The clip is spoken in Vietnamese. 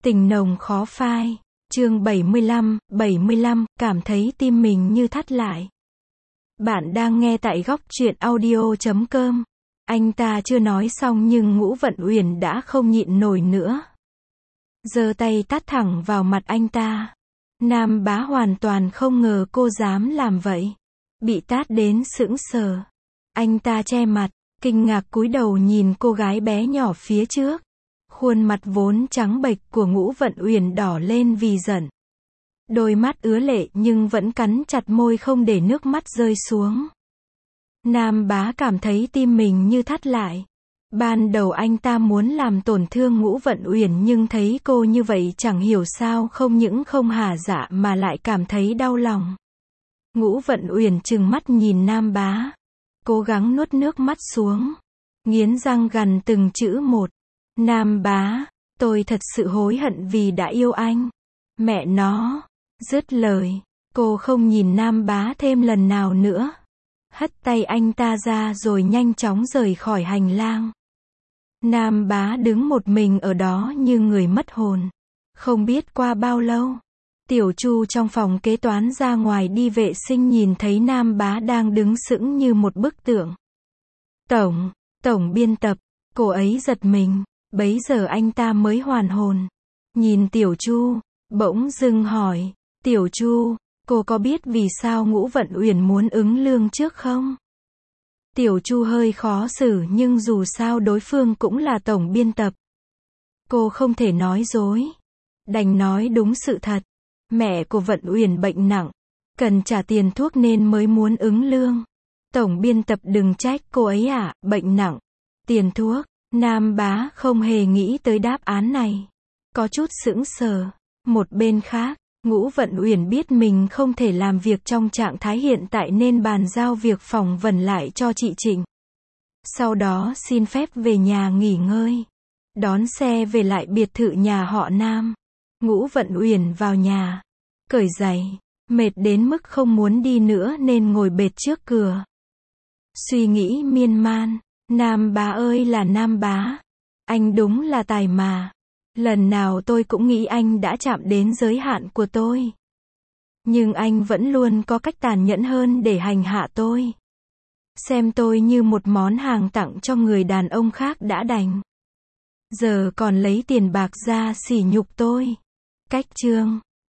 Tình nồng khó phai. Chương 75, cảm thấy tim mình như thắt lại. Bạn đang nghe tại góc truyện audio.com. Anh ta chưa nói xong nhưng Ngũ Vận Uyển đã không nhịn nổi nữa. Giơ tay tát thẳng vào mặt anh ta. Nam Bá hoàn toàn không ngờ cô dám làm vậy. Bị tát đến sững sờ. Anh ta che mặt, kinh ngạc cúi đầu nhìn cô gái bé nhỏ phía trước. Khuôn mặt vốn trắng bệch của Ngũ Vận Uyển đỏ lên vì giận. Đôi mắt ứa lệ nhưng vẫn cắn chặt môi không để nước mắt rơi xuống. Nam Bá cảm thấy tim mình như thắt lại. Ban đầu anh ta muốn làm tổn thương Ngũ Vận Uyển nhưng thấy cô như vậy chẳng hiểu sao không những không hả dạ mà lại cảm thấy đau lòng. Ngũ Vận Uyển trừng mắt nhìn Nam Bá. Cố gắng nuốt nước mắt xuống. Nghiến răng gằn từng chữ một. Nam Bá, tôi thật sự hối hận vì đã yêu anh. Mẹ nó. Dứt lời, cô không nhìn Nam Bá thêm lần nào nữa. Hất tay anh ta ra rồi nhanh chóng rời khỏi hành lang. Nam Bá đứng một mình ở đó như người mất hồn. Không biết qua bao lâu, Tiểu Chu trong phòng kế toán ra ngoài đi vệ sinh nhìn thấy Nam Bá đang đứng sững như một bức tượng. Tổng biên tập, cô ấy giật mình, bấy giờ anh ta mới hoàn hồn. Nhìn Tiểu Chu, bỗng dưng hỏi, Tiểu Chu, cô có biết vì sao Ngũ Vận Uyển muốn ứng lương trước không? Tiểu Chu hơi khó xử nhưng dù sao đối phương cũng là tổng biên tập. Cô không thể nói dối. Đành nói đúng sự thật. Mẹ của Vận Uyển bệnh nặng. Cần trả tiền thuốc nên mới muốn ứng lương. Tổng biên tập đừng trách cô ấy ạ, bệnh nặng. Tiền thuốc. Nam Bá không hề nghĩ tới đáp án này. Có chút sững sờ. Một bên khác, Ngũ Vận Uyển biết mình không thể làm việc trong trạng thái hiện tại nên bàn giao việc phỏng vấn lại cho chị Trịnh. Sau đó xin phép về nhà nghỉ ngơi. Đón xe về lại biệt thự nhà họ Nam. Ngũ Vận Uyển vào nhà. Cởi giày. Mệt đến mức không muốn đi nữa nên ngồi bệt trước cửa. Suy nghĩ miên man. Nam Bá ơi là Nam Bá. Anh đúng là tài mà. Lần nào tôi cũng nghĩ anh đã chạm đến giới hạn của tôi. Nhưng anh vẫn luôn có cách tàn nhẫn hơn để hành hạ tôi. Xem tôi như một món hàng tặng cho người đàn ông khác đã đành. Giờ còn lấy tiền bạc ra sỉ nhục tôi. Cách chương